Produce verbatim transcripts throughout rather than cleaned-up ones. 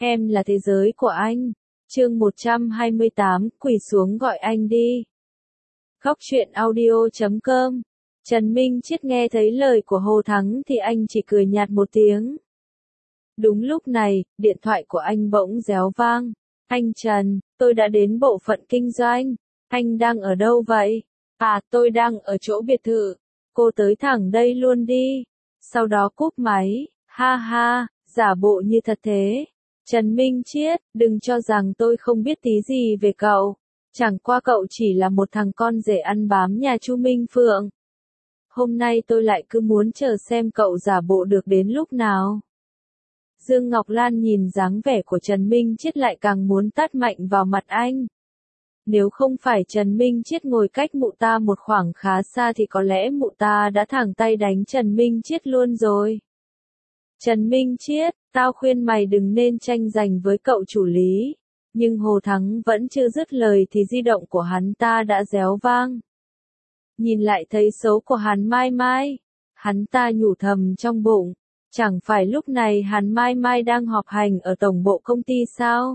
Em là thế giới của anh. Chương một trăm hai mươi tám, quỳ xuống gọi anh đi. Góc truyện audio chấm com. Trần Minh Chiết nghe thấy lời của Hồ Thắng thì anh chỉ cười nhạt một tiếng. Đúng lúc này, điện thoại của anh bỗng réo vang. Anh Trần, tôi đã đến bộ phận kinh doanh. Anh đang ở đâu vậy? À, tôi đang ở chỗ biệt thự. Cô tới thẳng đây luôn đi. Sau đó cúp máy. Ha ha, giả bộ như thật thế. Trần Minh Chiết, đừng cho rằng tôi không biết tí gì về cậu. Chẳng qua cậu chỉ là một thằng con rể ăn bám nhà Chu Minh Phượng. Hôm nay tôi lại cứ muốn chờ xem cậu giả bộ được đến lúc nào. Dương Ngọc Lan nhìn dáng vẻ của Trần Minh Chiết lại càng muốn tát mạnh vào mặt anh. Nếu không phải Trần Minh Chiết ngồi cách mụ ta một khoảng khá xa thì có lẽ mụ ta đã thẳng tay đánh Trần Minh Chiết luôn rồi. Trần Minh Chiết, tao khuyên mày đừng nên tranh giành với cậu chủ lý. Nhưng Hồ Thắng vẫn chưa dứt lời thì di động của hắn ta đã réo vang. Nhìn lại thấy số của Hàn Mai Mai. Hắn ta nhủ thầm trong bụng. Chẳng phải lúc này Hàn Mai Mai đang họp hành ở tổng bộ công ty sao?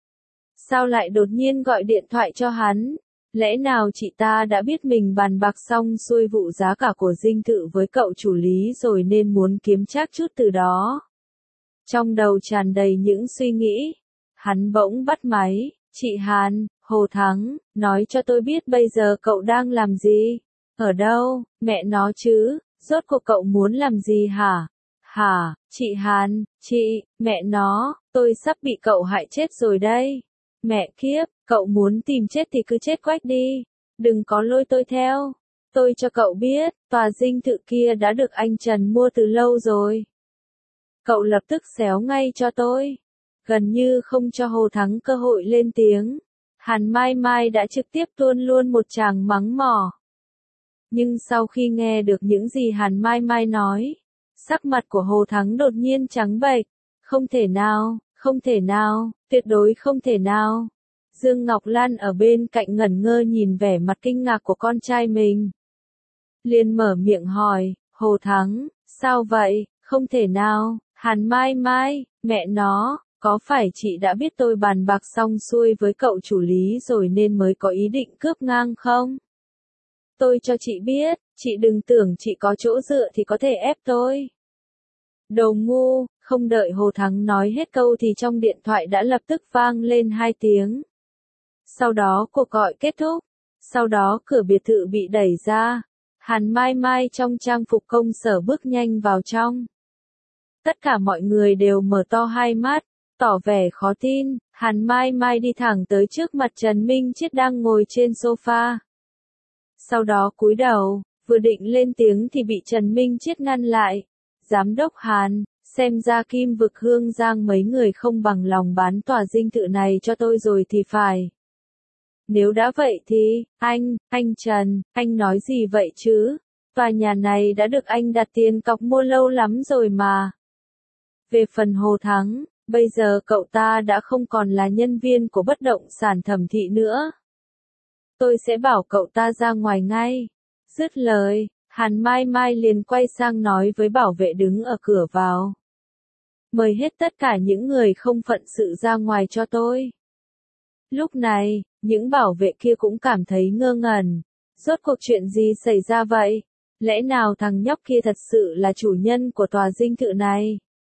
Sao lại đột nhiên gọi điện thoại cho hắn? Lẽ nào chị ta đã biết mình bàn bạc xong xuôi vụ giá cả của dinh thự với cậu chủ lý rồi nên muốn kiếm trác chút từ đó? Trong đầu tràn đầy những suy nghĩ. Hắn bỗng bắt máy. Chị Hàn, Hồ Thắng, nói cho tôi biết bây giờ cậu đang làm gì? Ở đâu? Mẹ nó chứ, rốt cuộc cậu muốn làm gì hả? Hả, chị Hàn, chị, mẹ nó, tôi sắp bị cậu hại chết rồi đây. Mẹ kiếp, cậu muốn tìm chết thì cứ chết quách đi. Đừng có lôi tôi theo. Tôi cho cậu biết, tòa dinh thự kia đã được anh Trần mua từ lâu rồi. Cậu lập tức xéo ngay cho tôi. Gần như không cho Hồ Thắng cơ hội lên tiếng. Hàn Mai Mai đã trực tiếp tuôn luôn một tràng mắng mỏ. Nhưng sau khi nghe được những gì Hàn Mai Mai nói, sắc mặt của Hồ Thắng đột nhiên trắng bệch. Không thể nào, không thể nào, tuyệt đối không thể nào. Dương Ngọc Lan ở bên cạnh ngẩn ngơ nhìn vẻ mặt kinh ngạc của con trai mình. Liền mở miệng hỏi, Hồ Thắng, sao vậy, không thể nào, Hàn Mai Mai, mẹ nó, có phải chị đã biết tôi bàn bạc xong xuôi với cậu chủ lý rồi nên mới có ý định cướp ngang không? Tôi cho chị biết, chị đừng tưởng chị có chỗ dựa thì có thể ép tôi. Đồ ngu, không đợi Hồ Thắng nói hết câu thì trong điện thoại đã lập tức vang lên hai tiếng. Sau đó cuộc gọi kết thúc. Sau đó cửa biệt thự bị đẩy ra. Hàn Mai Mai trong trang phục công sở bước nhanh vào trong. Tất cả mọi người đều mở to hai mắt, tỏ vẻ khó tin. Hàn Mai Mai đi thẳng tới trước mặt Trần Minh Chiết đang ngồi trên sofa. Sau đó cúi đầu, vừa định lên tiếng thì bị Trần Minh Chiết ngăn lại. Giám đốc Hàn, xem ra Kim Vực Hương Giang mấy người không bằng lòng bán tòa dinh thự này cho tôi rồi thì phải. Nếu đã vậy thì, anh, anh Trần, anh nói gì vậy chứ? Tòa nhà này đã được anh đặt tiền cọc mua lâu lắm rồi mà. Về phần Hồ Thắng, bây giờ cậu ta đã không còn là nhân viên của bất động sản Thẩm Thị nữa. Tôi sẽ bảo cậu ta ra ngoài ngay. Dứt lời, Hàn Mai Mai liền quay sang nói với bảo vệ đứng ở cửa vào. Mời hết tất cả những người không phận sự ra ngoài cho tôi. Lúc này, những bảo vệ kia cũng cảm thấy ngơ ngẩn. Rốt cuộc chuyện gì xảy ra vậy? Lẽ nào thằng nhóc kia thật sự là chủ nhân của tòa dinh thự này?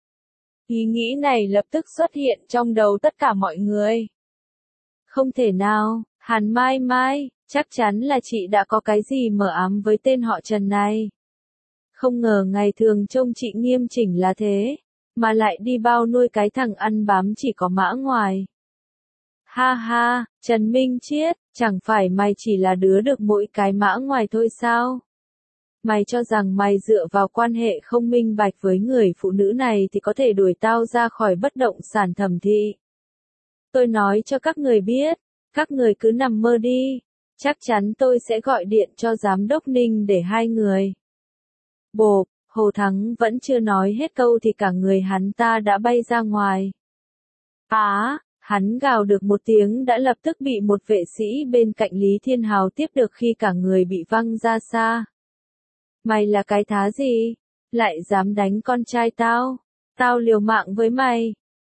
Ý nghĩ này lập tức xuất hiện trong đầu tất cả mọi người. Không thể nào, Hàn Mai Mai, chắc chắn là chị đã có cái gì mờ ám với tên họ Trần này. Không ngờ ngày thường trông chị nghiêm chỉnh là thế, mà lại đi bao nuôi cái thằng ăn bám chỉ có mã ngoài. Ha ha, Trần Minh Chiết, chẳng phải mày chỉ là đứa được mỗi cái mã ngoài thôi sao? Mày cho rằng mày dựa vào quan hệ không minh bạch với người phụ nữ này thì có thể đuổi tao ra khỏi bất động sản Thẩm Thị. Tôi nói cho các người biết, các người cứ nằm mơ đi, chắc chắn tôi sẽ gọi điện cho giám đốc Ninh để hai người. Bộp, Hồ Thắng vẫn chưa nói hết câu thì cả người hắn ta đã bay ra ngoài. Á! Hắn gào được một tiếng đã lập tức bị một vệ sĩ bên cạnh Lý Thiên Hào tiếp được khi cả người bị văng ra xa. Mày là cái thá gì? Lại dám đánh con trai tao? Tao liều mạng với mày.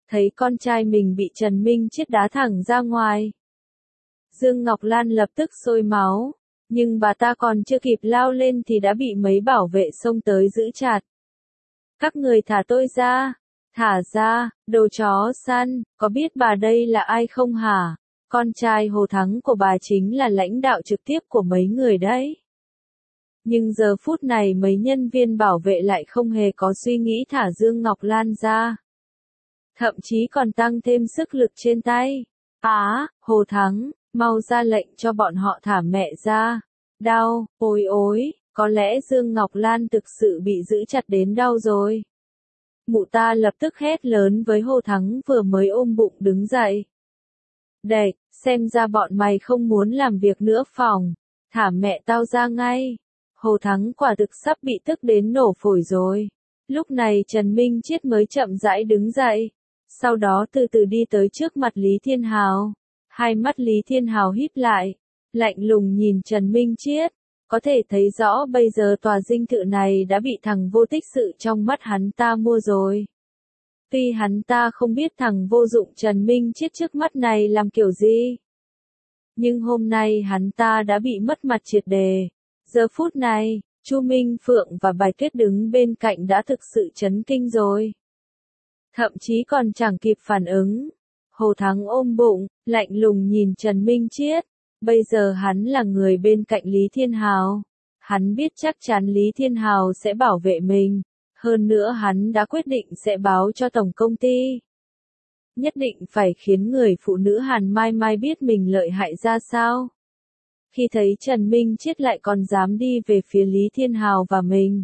thấy con trai mình bị Trần Minh Chiết đá thẳng ra ngoài. Dương Ngọc Lan lập tức sôi máu, nhưng bà ta còn chưa kịp lao lên thì đã bị mấy bảo vệ xông tới giữ chặt. Các người thả tôi ra, thả ra, đồ chó săn, có biết bà đây là ai không hả? Con trai Hồ Thắng của bà chính là lãnh đạo trực tiếp của mấy người đấy. Nhưng giờ phút này mấy nhân viên bảo vệ lại không hề có suy nghĩ thả Dương Ngọc Lan ra. Thậm chí còn tăng thêm sức lực trên tay. Á, Hồ Thắng, mau ra lệnh cho bọn họ thả mẹ ra. Đau, ôi ôi, có lẽ Dương Ngọc Lan thực sự bị giữ chặt đến đau rồi. Mụ ta lập tức hét lớn với Hồ Thắng vừa mới ôm bụng đứng dậy. Đệt, xem ra bọn mày không muốn làm việc nữa phòng, thả mẹ tao ra ngay. Hồ Thắng quả thực sắp bị tức đến nổ phổi rồi. Lúc này Trần Minh Chiết mới chậm rãi đứng dậy, sau đó từ từ đi tới trước mặt Lý Thiên Hào. Hai mắt Lý Thiên Hào híp lại, lạnh lùng nhìn Trần Minh Chiết, có thể thấy rõ bây giờ tòa dinh thự này đã bị thằng vô tích sự trong mắt hắn ta mua rồi. Tuy hắn ta không biết thằng vô dụng Trần Minh Chiết trước mắt này làm kiểu gì, nhưng hôm nay hắn ta đã bị mất mặt triệt đề. Giờ phút này, Chu Minh Phượng và Bạch Tuyết đứng bên cạnh đã thực sự chấn kinh rồi. Thậm chí còn chẳng kịp phản ứng. Hồ Thắng ôm bụng, lạnh lùng nhìn Trần Minh Chiết. Bây giờ hắn là người bên cạnh Lý Thiên Hào. Hắn biết chắc chắn Lý Thiên Hào sẽ bảo vệ mình. Hơn nữa hắn đã quyết định sẽ báo cho tổng công ty. Nhất định phải khiến người phụ nữ Hàn Mai Mai biết mình lợi hại ra sao. Khi thấy Trần Minh Chiết lại còn dám đi về phía Lý Thiên Hào và mình,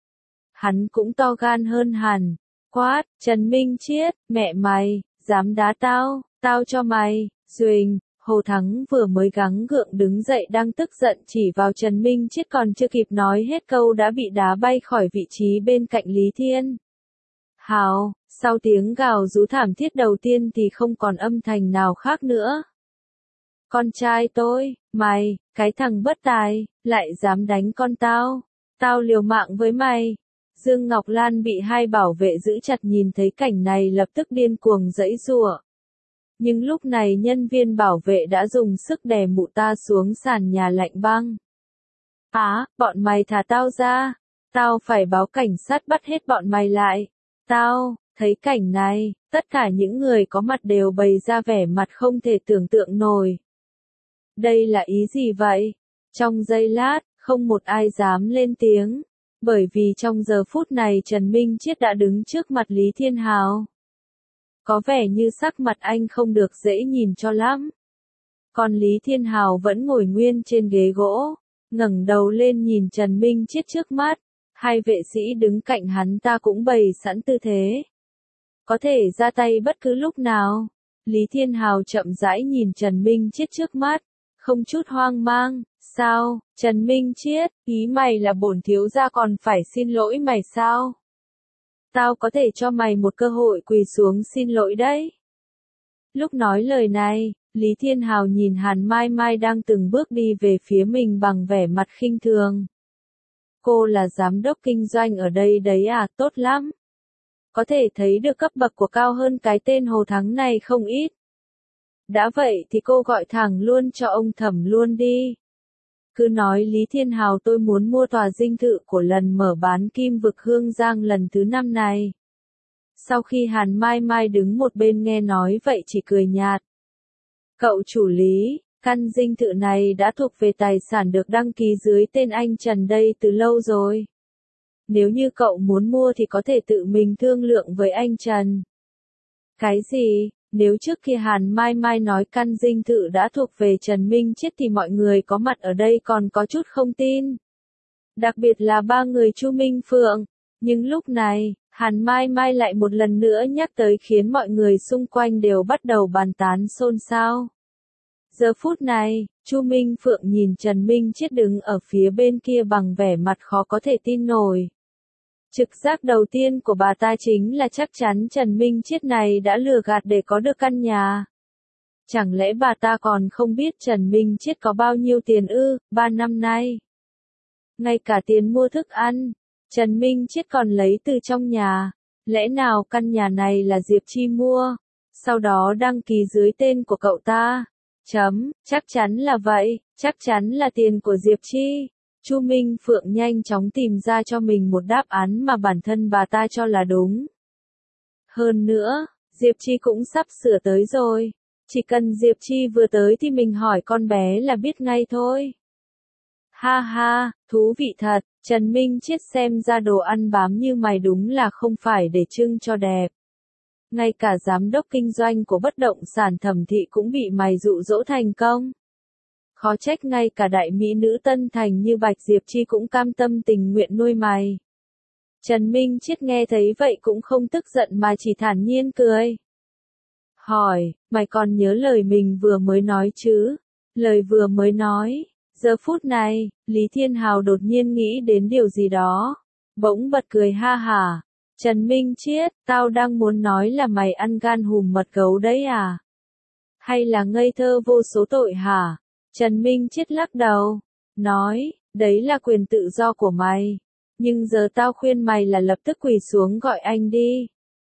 hắn cũng to gan hơn hẳn. Quát, Trần Minh Chiết, mẹ mày, dám đá tao, tao cho mày, Duỳnh. Hồ Thắng vừa mới gắng gượng đứng dậy đang tức giận chỉ vào Trần Minh Chiết còn chưa kịp nói hết câu đã bị đá bay khỏi vị trí bên cạnh Lý Thiên Hào. Sau tiếng gào rú thảm thiết đầu tiên thì không còn âm thanh nào khác nữa. Con trai tôi, mày, cái thằng bất tài, lại dám đánh con tao, tao liều mạng với mày. Dương Ngọc Lan bị hai bảo vệ giữ chặt nhìn thấy cảnh này lập tức điên cuồng giãy giụa. Nhưng lúc này nhân viên bảo vệ đã dùng sức đè mụ ta xuống sàn nhà lạnh băng. Á, bọn mày thả tao ra, tao phải báo cảnh sát bắt hết bọn mày lại. Tao, thấy cảnh này, tất cả những người có mặt đều bày ra vẻ mặt không thể tưởng tượng nổi. Đây là ý gì vậy? Trong giây lát, không một ai dám lên tiếng, bởi vì trong giờ phút này Trần Minh Chiết đã đứng trước mặt Lý Thiên Hào. Có vẻ như sắc mặt anh không được dễ nhìn cho lắm. Còn Lý Thiên Hào vẫn ngồi nguyên trên ghế gỗ, ngẩng đầu lên nhìn Trần Minh Chiết trước mắt. Hai vệ sĩ đứng cạnh hắn ta cũng bày sẵn tư thế, có thể ra tay bất cứ lúc nào. Lý Thiên Hào chậm rãi nhìn Trần Minh Chiết trước mắt, không chút hoang mang. Sao, Trần Minh Chiết, ý mày là bổn thiếu gia còn phải xin lỗi mày sao? Tao có thể cho mày một cơ hội quỳ xuống xin lỗi đấy. Lúc nói lời này, Lý Thiên Hào nhìn Hàn Mai Mai đang từng bước đi về phía mình bằng vẻ mặt khinh thường. Cô là giám đốc kinh doanh ở đây đấy à, tốt lắm. Có thể thấy được cấp bậc của cao hơn cái tên Hồ Thắng này không ít. Đã vậy thì cô gọi thẳng luôn cho ông Thẩm luôn đi. Cứ nói Lý Thiên Hào tôi muốn mua tòa dinh thự của lần mở bán Kim Vực Hương Giang lần thứ năm này. Sau khi Hàn Mai Mai đứng một bên nghe nói vậy chỉ cười nhạt. Cậu chủ Lý, căn dinh thự này đã thuộc về tài sản được đăng ký dưới tên anh Trần đây từ lâu rồi. Nếu như cậu muốn mua thì có thể tự mình thương lượng với anh Trần. Cái gì? Nếu trước kia Hàn Mai Mai nói căn dinh thự đã thuộc về Trần Minh Chiết thì mọi người có mặt ở đây còn có chút không tin. Đặc biệt là ba người Chu Minh Phượng. Nhưng lúc này, Hàn Mai Mai lại một lần nữa nhắc tới khiến mọi người xung quanh đều bắt đầu bàn tán xôn xao. Giờ phút này, Chu Minh Phượng nhìn Trần Minh Chiết đứng ở phía bên kia bằng vẻ mặt khó có thể tin nổi. Trực giác đầu tiên của bà ta chính là chắc chắn Trần Minh Chiết này đã lừa gạt để có được căn nhà. Chẳng lẽ bà ta còn không biết Trần Minh Chiết có bao nhiêu tiền ư, ba năm nay. Ngay cả tiền mua thức ăn, Trần Minh Chiết còn lấy từ trong nhà. Lẽ nào căn nhà này là Diệp Chi mua, sau đó đăng ký dưới tên của cậu ta? Chấm, chắc chắn là vậy, chắc chắn là tiền của Diệp Chi. Chu Minh Phượng nhanh chóng tìm ra cho mình một đáp án mà bản thân bà ta cho là đúng. Hơn nữa, Diệp Chi cũng sắp sửa tới rồi. Chỉ cần Diệp Chi vừa tới thì mình hỏi con bé là biết ngay thôi. Ha ha, thú vị thật, Trần Minh Chiết xem ra đồ ăn bám như mày đúng là không phải để trưng cho đẹp. Ngay cả giám đốc kinh doanh của bất động sản Thẩm Thị cũng bị mày dụ dỗ thành công. Khó trách ngay cả đại mỹ nữ Tân Thành như Bạch Diệp Chi cũng cam tâm tình nguyện nuôi mày. Trần Minh Chiết nghe thấy vậy cũng không tức giận mà chỉ thản nhiên cười. Hỏi, mày còn nhớ lời mình vừa mới nói chứ? Lời vừa mới nói. Giờ phút này, Lý Thiên Hào đột nhiên nghĩ đến điều gì đó. Bỗng bật cười ha hả. Trần Minh Chiết, tao đang muốn nói là mày ăn gan hùm mật gấu đấy à? Hay là ngây thơ vô số tội hả? Trần Minh Chiết lắc đầu. Nói, đấy là quyền tự do của mày. Nhưng giờ tao khuyên mày là lập tức quỳ xuống gọi anh đi.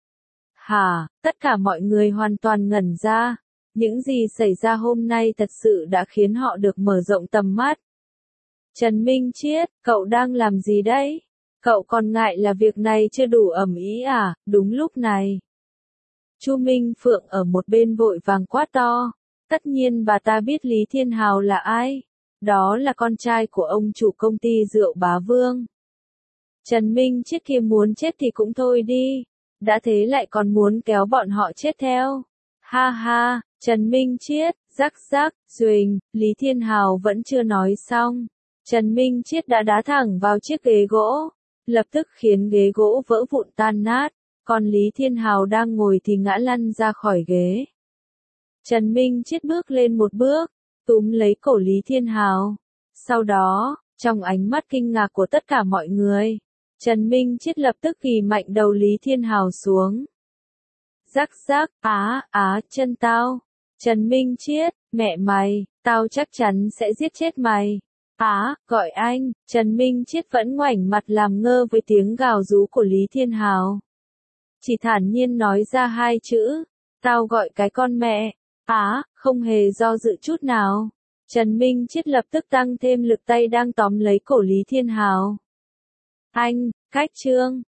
Hả, tất cả mọi người hoàn toàn ngẩn ra. Những gì xảy ra hôm nay thật sự đã khiến họ được mở rộng tầm mắt. Trần Minh Chiết, cậu đang làm gì đấy? Cậu còn ngại là việc này chưa đủ ầm ĩ à? Đúng lúc này, Chu Minh Phượng ở một bên vội vàng quát to. Tất nhiên bà ta biết Lý Thiên Hào là ai. Đó là con trai của ông chủ công ty rượu Bá Vương. Trần Minh Chiết kia muốn chết thì cũng thôi đi. Đã thế lại còn muốn kéo bọn họ chết theo. Ha ha, Trần Minh Chiết, rắc rắc, ruềnh, Lý Thiên Hào vẫn chưa nói xong. Trần Minh Chiết đã đá thẳng vào chiếc ghế gỗ, lập tức khiến ghế gỗ vỡ vụn tan nát, còn Lý Thiên Hào đang ngồi thì ngã lăn ra khỏi ghế. Trần Minh Chiết bước lên một bước, túm lấy cổ Lý Thiên Hào. Sau đó, trong ánh mắt kinh ngạc của tất cả mọi người, Trần Minh Chiết lập tức ghì mạnh đầu Lý Thiên Hào xuống. Rắc rắc, á, á, chân tao. Trần Minh Chiết, mẹ mày, tao chắc chắn sẽ giết chết mày. Á, gọi anh. Trần Minh Chiết vẫn ngoảnh mặt làm ngơ với tiếng gào rú của Lý Thiên Hào. Chỉ thản nhiên nói ra hai chữ, tao gọi cái con mẹ. Á, không hề do dự chút nào. Trần Minh Chiết lập tức tăng thêm lực tay đang tóm lấy cổ Lý Thiên Hào. Anh, cách trương.